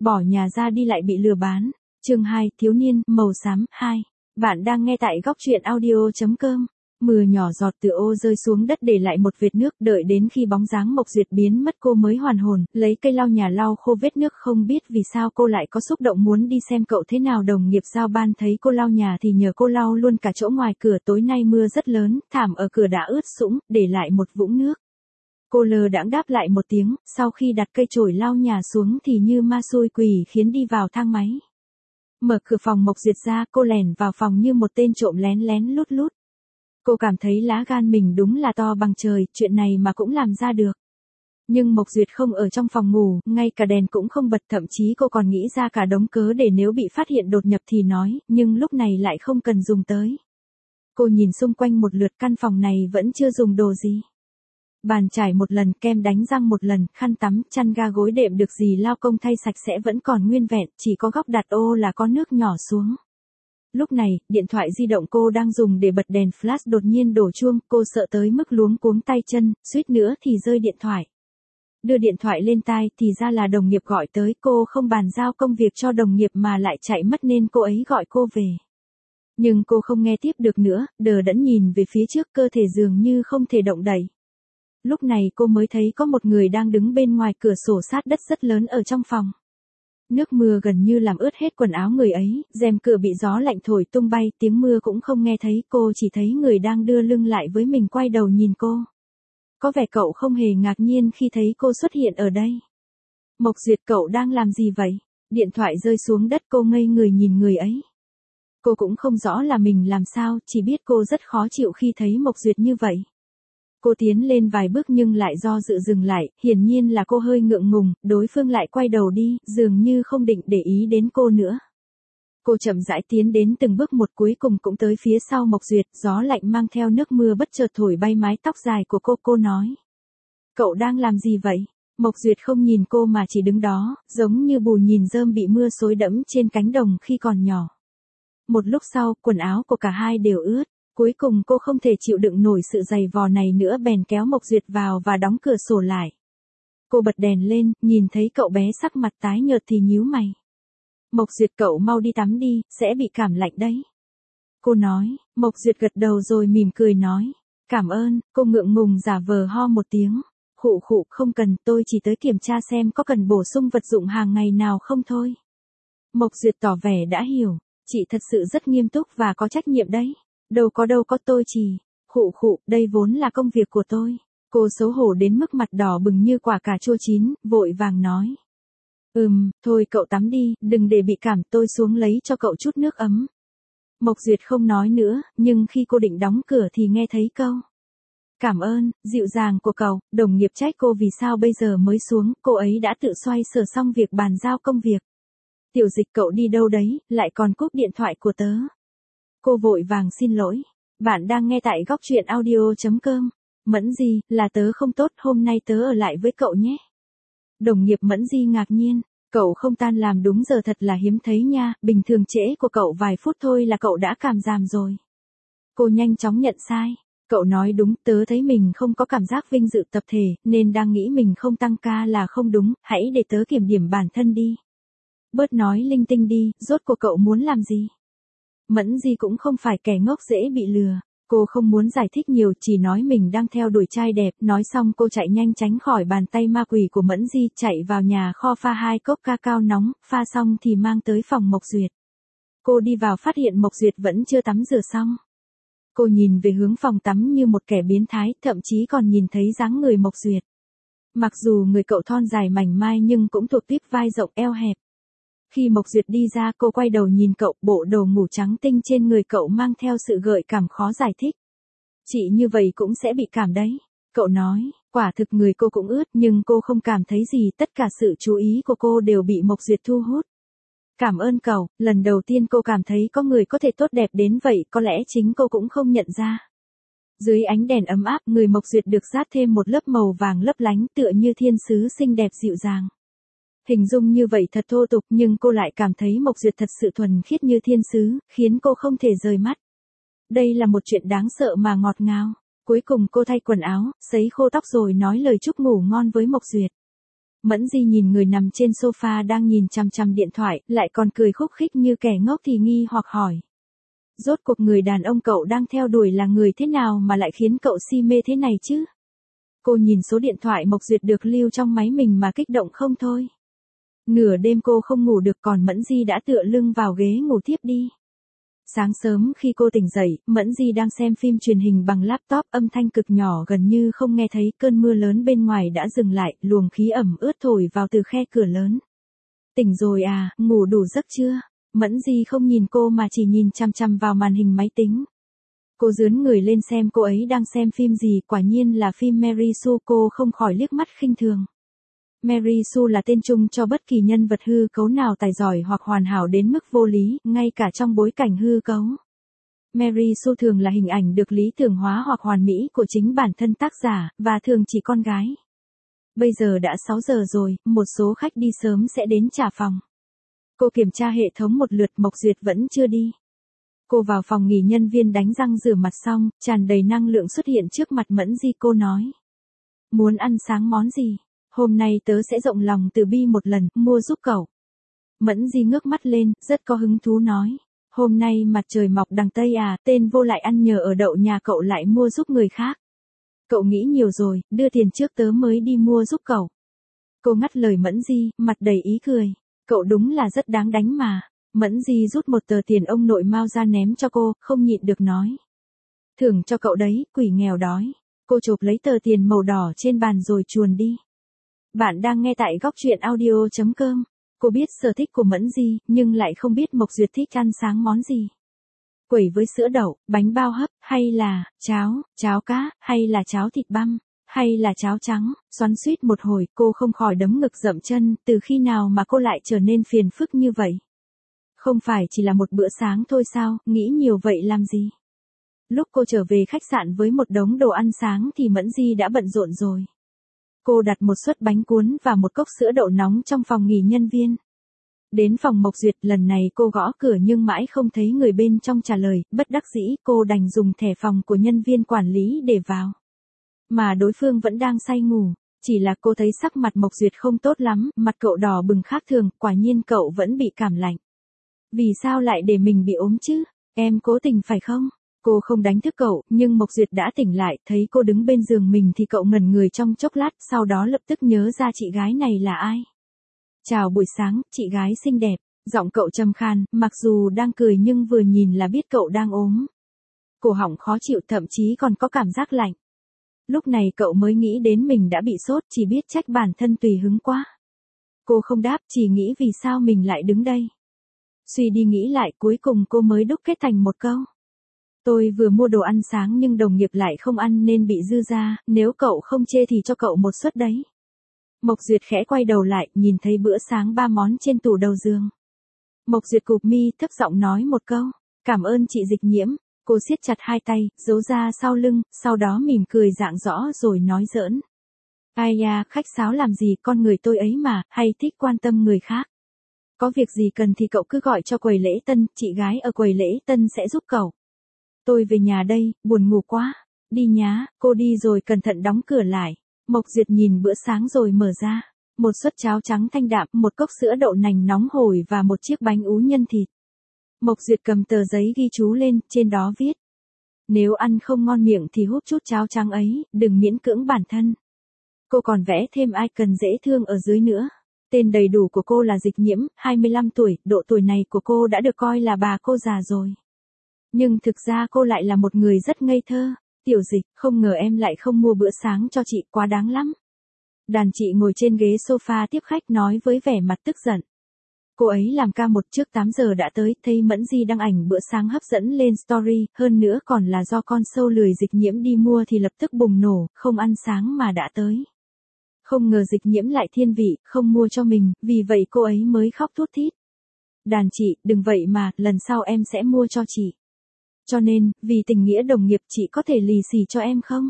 Bỏ nhà ra đi lại bị lừa bán. Chương 2, thiếu niên, màu xám, 2. Bạn đang nghe tại góc truyện audio.com. Mưa nhỏ giọt từ ô rơi xuống đất để lại một vệt nước, đợi đến khi bóng dáng Mộc Duyệt biến mất cô mới hoàn hồn, lấy cây lau nhà lau khô vết nước. Không biết vì sao cô lại có xúc động muốn đi xem cậu thế nào. Đồng nghiệp giao ban thấy cô lau nhà thì nhờ cô lau luôn cả chỗ ngoài cửa. Tối nay mưa rất lớn, thảm ở cửa đã ướt sũng, để lại một vũng nước. Cô lơ đãng đáp lại một tiếng, sau khi đặt cây chổi lau nhà xuống thì như ma xui quỷ khiến đi vào thang máy. Mở cửa phòng Mộc Duyệt ra, cô lèn vào phòng như một tên trộm lén lén lút lút. Cô cảm thấy lá gan mình đúng là to bằng trời, chuyện này mà cũng làm ra được. Nhưng Mộc Duyệt không ở trong phòng ngủ, ngay cả đèn cũng không bật, thậm chí cô còn nghĩ ra cả đống cớ để nếu bị phát hiện đột nhập thì nói, nhưng lúc này lại không cần dùng tới. Cô nhìn xung quanh một lượt, căn phòng này vẫn chưa dùng đồ gì. Bàn chải một lần, kem đánh răng một lần, khăn tắm, chăn ga gối đệm được gì lao công thay sạch sẽ vẫn còn nguyên vẹn, chỉ có góc đặt ô là có nước nhỏ xuống. Lúc này, điện thoại di động cô đang dùng để bật đèn flash đột nhiên đổ chuông, cô sợ tới mức luống cuống tay chân, suýt nữa thì rơi điện thoại. Đưa điện thoại lên tai thì ra là đồng nghiệp gọi tới, cô không bàn giao công việc cho đồng nghiệp mà lại chạy mất nên cô ấy gọi cô về. Nhưng cô không nghe tiếp được nữa, đờ đẫn nhìn về phía trước, cơ thể dường như không thể động đậy. Lúc này cô mới thấy có một người đang đứng bên ngoài cửa sổ sát đất rất lớn ở trong phòng. Nước mưa gần như làm ướt hết quần áo người ấy, rèm cửa bị gió lạnh thổi tung bay, tiếng mưa cũng không nghe thấy, cô chỉ thấy người đang đưa lưng lại với mình quay đầu nhìn cô. Có vẻ cậu không hề ngạc nhiên khi thấy cô xuất hiện ở đây. Mộc Duyệt, cậu đang làm gì vậy? Điện thoại rơi xuống đất, cô ngây người nhìn người ấy. Cô cũng không rõ là mình làm sao, chỉ biết cô rất khó chịu khi thấy Mộc Duyệt như vậy. Cô tiến lên vài bước nhưng lại do dự dừng lại, hiển nhiên là cô hơi ngượng ngùng, đối phương lại quay đầu đi, dường như không định để ý đến cô nữa. Cô chậm rãi tiến đến từng bước một, cuối cùng cũng tới phía sau Mộc Duyệt, gió lạnh mang theo nước mưa bất chợt thổi bay mái tóc dài của cô nói. Cậu đang làm gì vậy? Mộc Duyệt không nhìn cô mà chỉ đứng đó, giống như bù nhìn rơm bị mưa xối đẫm trên cánh đồng khi còn nhỏ. Một lúc sau, quần áo của cả hai đều ướt. Cuối cùng cô không thể chịu đựng nổi sự giày vò này nữa, bèn kéo Mộc Duyệt vào và đóng cửa sổ lại. Cô bật đèn lên, nhìn thấy cậu bé sắc mặt tái nhợt thì nhíu mày. Mộc Duyệt, cậu mau đi tắm đi, sẽ bị cảm lạnh đấy. Cô nói. Mộc Duyệt gật đầu rồi mỉm cười nói. Cảm ơn. Cô ngượng ngùng giả vờ ho một tiếng. Khụ khụ, không cần, tôi chỉ tới kiểm tra xem có cần bổ sung vật dụng hàng ngày nào không thôi. Mộc Duyệt tỏ vẻ đã hiểu. Chị thật sự rất nghiêm túc và có trách nhiệm đấy. Đâu có, tôi chỉ, khụ, đây vốn là công việc của tôi. Cô xấu hổ đến mức mặt đỏ bừng như quả cà chua chín, vội vàng nói. Thôi cậu tắm đi, đừng để bị cảm, tôi xuống lấy cho cậu chút nước ấm. Mộc Duyệt không nói nữa, nhưng khi cô định đóng cửa thì nghe thấy câu. Cảm ơn, dịu dàng của cậu. Đồng nghiệp trách cô vì sao bây giờ mới xuống, cô ấy đã tự xoay sở xong việc bàn giao công việc. Tiểu Dịch, cậu đi đâu đấy, lại còn cúp điện thoại của tớ. Cô vội vàng xin lỗi. Bạn đang nghe tại góc truyện audio.com. Mẫn Di, là tớ không tốt, hôm nay tớ ở lại với cậu nhé. Đồng nghiệp Mẫn Di ngạc nhiên. Cậu không tan làm đúng giờ thật là hiếm thấy nha, bình thường trễ của cậu vài phút thôi là cậu đã cảm giảm rồi. Cô nhanh chóng nhận sai. Cậu nói đúng, tớ thấy mình không có cảm giác vinh dự tập thể, nên đang nghĩ mình không tăng ca là không đúng, hãy để tớ kiểm điểm bản thân đi. Bớt nói linh tinh đi, rốt cuộc cậu muốn làm gì? Mẫn Di cũng không phải kẻ ngốc dễ bị lừa. Cô không muốn giải thích nhiều, chỉ nói mình đang theo đuổi trai đẹp. Nói xong cô chạy nhanh tránh khỏi bàn tay ma quỷ của Mẫn Di, chạy vào nhà kho pha 2 cốc cacao nóng, pha xong thì mang tới phòng Mộc Duyệt. Cô đi vào phát hiện Mộc Duyệt vẫn chưa tắm rửa xong. Cô nhìn về hướng phòng tắm như một kẻ biến thái, thậm chí còn nhìn thấy dáng người Mộc Duyệt. Mặc dù người cậu thon dài mảnh mai nhưng cũng thuộc tiếp vai rộng eo hẹp. Khi Mộc Duyệt đi ra, cô quay đầu nhìn cậu, bộ đồ ngủ trắng tinh trên người cậu mang theo sự gợi cảm khó giải thích. Chị như vậy cũng sẽ bị cảm đấy. Cậu nói, quả thực người cô cũng ướt nhưng cô không cảm thấy gì, tất cả sự chú ý của cô đều bị Mộc Duyệt thu hút. Cảm ơn cậu, lần đầu tiên cô cảm thấy có người có thể tốt đẹp đến vậy, có lẽ chính cô cũng không nhận ra. Dưới ánh đèn ấm áp, người Mộc Duyệt được dát thêm một lớp màu vàng lấp lánh tựa như thiên sứ xinh đẹp dịu dàng. Hình dung như vậy thật thô tục nhưng cô lại cảm thấy Mộc Duyệt thật sự thuần khiết như thiên sứ, khiến cô không thể rời mắt. Đây là một chuyện đáng sợ mà ngọt ngào. Cuối cùng cô thay quần áo, sấy khô tóc rồi nói lời chúc ngủ ngon với Mộc Duyệt. Mẫn Di nhìn người nằm trên sofa đang nhìn chằm chằm điện thoại, lại còn cười khúc khích như kẻ ngốc thì nghi hoặc hỏi. Rốt cuộc người đàn ông cậu đang theo đuổi là người thế nào mà lại khiến cậu si mê thế này chứ? Cô nhìn số điện thoại Mộc Duyệt được lưu trong máy mình mà kích động không thôi. Nửa đêm cô không ngủ được còn Mẫn Di đã tựa lưng vào ghế ngủ thiếp đi. Sáng sớm khi cô tỉnh dậy, Mẫn Di đang xem phim truyền hình bằng laptop, âm thanh cực nhỏ gần như không nghe thấy, cơn mưa lớn bên ngoài đã dừng lại, luồng khí ẩm ướt thổi vào từ khe cửa lớn. Tỉnh rồi à, ngủ đủ giấc chưa? Mẫn Di không nhìn cô mà chỉ nhìn chằm chằm vào màn hình máy tính. Cô dướn người lên xem cô ấy đang xem phim gì, quả nhiên là phim Mary Sue, cô không khỏi liếc mắt khinh thường. Mary Sue là tên chung cho bất kỳ nhân vật hư cấu nào tài giỏi hoặc hoàn hảo đến mức vô lý, ngay cả trong bối cảnh hư cấu. Mary Sue thường là hình ảnh được lý tưởng hóa hoặc hoàn mỹ của chính bản thân tác giả, và thường chỉ con gái. Bây giờ đã 6 giờ rồi, một số khách đi sớm sẽ đến trả phòng. Cô kiểm tra hệ thống một lượt, Mộc Duyệt vẫn chưa đi. Cô vào phòng nghỉ nhân viên đánh răng rửa mặt xong, tràn đầy năng lượng xuất hiện trước mặt Mẫn Di, cô nói. Muốn ăn sáng món gì? Hôm nay tớ sẽ rộng lòng từ bi một lần, mua giúp cậu. Mẫn Di ngước mắt lên, rất có hứng thú nói. Hôm nay mặt trời mọc đằng Tây à, tên vô lại ăn nhờ ở đậu nhà cậu lại mua giúp người khác. Cậu nghĩ nhiều rồi, đưa tiền trước tớ mới đi mua giúp cậu. Cô ngắt lời Mẫn Di, mặt đầy ý cười. Cậu đúng là rất đáng đánh mà. Mẫn Di rút một tờ tiền ông nội Mao ra ném cho cô, không nhịn được nói. Thưởng cho cậu đấy, quỷ nghèo đói. Cô chộp lấy tờ tiền màu đỏ trên bàn rồi chuồn đi. Bạn đang nghe tại góc truyện audio.com. Cô biết sở thích của Mẫn Di, nhưng lại không biết Mộc Duyệt thích ăn sáng món gì. Quẩy với sữa đậu, bánh bao hấp, hay là cháo cá, hay là cháo thịt băm, hay là cháo trắng. Xoắn xuýt một hồi, cô không khỏi đấm ngực dậm chân, từ khi nào mà cô lại trở nên phiền phức như vậy? Không phải chỉ là một bữa sáng thôi sao, nghĩ nhiều vậy làm gì? Lúc cô trở về khách sạn với một đống đồ ăn sáng thì Mẫn Di đã bận rộn rồi. Cô đặt một suất bánh cuốn và một cốc sữa đậu nóng trong phòng nghỉ nhân viên. Đến phòng Mộc Duyệt, lần này cô gõ cửa nhưng mãi không thấy người bên trong trả lời, bất đắc dĩ cô đành dùng thẻ phòng của nhân viên quản lý để vào. Mà đối phương vẫn đang say ngủ, chỉ là cô thấy sắc mặt Mộc Duyệt không tốt lắm, mặt cậu đỏ bừng khác thường, quả nhiên cậu vẫn bị cảm lạnh. Vì sao lại để mình bị ốm chứ? Em cố tình phải không? Cô không đánh thức cậu, nhưng Mộc Duyệt đã tỉnh lại, thấy cô đứng bên giường mình thì cậu ngẩn người trong chốc lát, sau đó lập tức nhớ ra chị gái này là ai. Chào buổi sáng, chị gái xinh đẹp, giọng cậu trầm khan, mặc dù đang cười nhưng vừa nhìn là biết cậu đang ốm. Cổ họng khó chịu, thậm chí còn có cảm giác lạnh. Lúc này cậu mới nghĩ đến mình đã bị sốt, chỉ biết trách bản thân tùy hứng quá. Cô không đáp, chỉ nghĩ vì sao mình lại đứng đây. Suy đi nghĩ lại, cuối cùng cô mới đúc kết thành một câu. Tôi vừa mua đồ ăn sáng nhưng đồng nghiệp lại không ăn nên bị dư ra, nếu cậu không chê thì cho cậu một suất đấy. Mộc Duyệt khẽ quay đầu lại, nhìn thấy bữa sáng 3 món trên tủ đầu giường. Mộc Duyệt cụp mi, thấp giọng nói một câu. Cảm ơn chị Dịch Nhiễm. Cô siết chặt hai tay, giấu ra sau lưng, sau đó mỉm cười rạng rõ rồi nói giỡn. Ai da, khách sáo làm gì, con người tôi ấy mà, hay thích quan tâm người khác. Có việc gì cần thì cậu cứ gọi cho quầy lễ tân, chị gái ở quầy lễ tân sẽ giúp cậu. Tôi về nhà đây, buồn ngủ quá. Đi nhá, cô đi rồi cẩn thận đóng cửa lại. Mộc Duyệt nhìn bữa sáng rồi mở ra. Một suất cháo trắng thanh đạm, một cốc sữa đậu nành nóng hổi và một chiếc bánh ú nhân thịt. Mộc Duyệt cầm tờ giấy ghi chú lên, trên đó viết. Nếu ăn không ngon miệng thì húp chút cháo trắng ấy, đừng miễn cưỡng bản thân. Cô còn vẽ thêm icon dễ thương ở dưới nữa. Tên đầy đủ của cô là Dịch Nhiễm, 25 tuổi, độ tuổi này của cô đã được coi là bà cô già rồi. Nhưng thực ra cô lại là một người rất ngây thơ. Tiểu Dịch, không ngờ em lại không mua bữa sáng cho chị, quá đáng lắm. Đàn chị ngồi trên ghế sofa tiếp khách nói với vẻ mặt tức giận. Cô ấy làm ca một trước 8 giờ đã tới, thấy Mẫn Di đăng ảnh bữa sáng hấp dẫn lên story, hơn nữa còn là do con sâu lười Dịch Nhiễm đi mua thì lập tức bùng nổ, không ăn sáng mà đã tới. Không ngờ Dịch Nhiễm lại thiên vị, không mua cho mình, vì vậy cô ấy mới khóc thút thít. Đàn chị, đừng vậy mà, lần sau em sẽ mua cho chị. Cho nên, vì tình nghĩa đồng nghiệp chị có thể lì xì cho em không?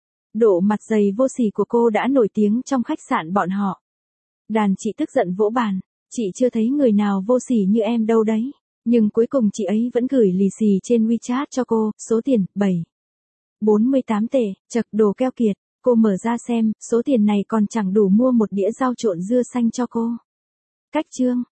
Độ mặt dày vô sỉ của cô đã nổi tiếng trong khách sạn bọn họ. Đàn chị tức giận vỗ bàn. Chị chưa thấy người nào vô sỉ như em đâu đấy. Nhưng cuối cùng chị ấy vẫn gửi lì xì trên WeChat cho cô, số tiền, 7. 48 tệ, chật đồ keo kiệt. Cô mở ra xem, số tiền này còn chẳng đủ mua một đĩa rau trộn dưa xanh cho cô. Cách chương.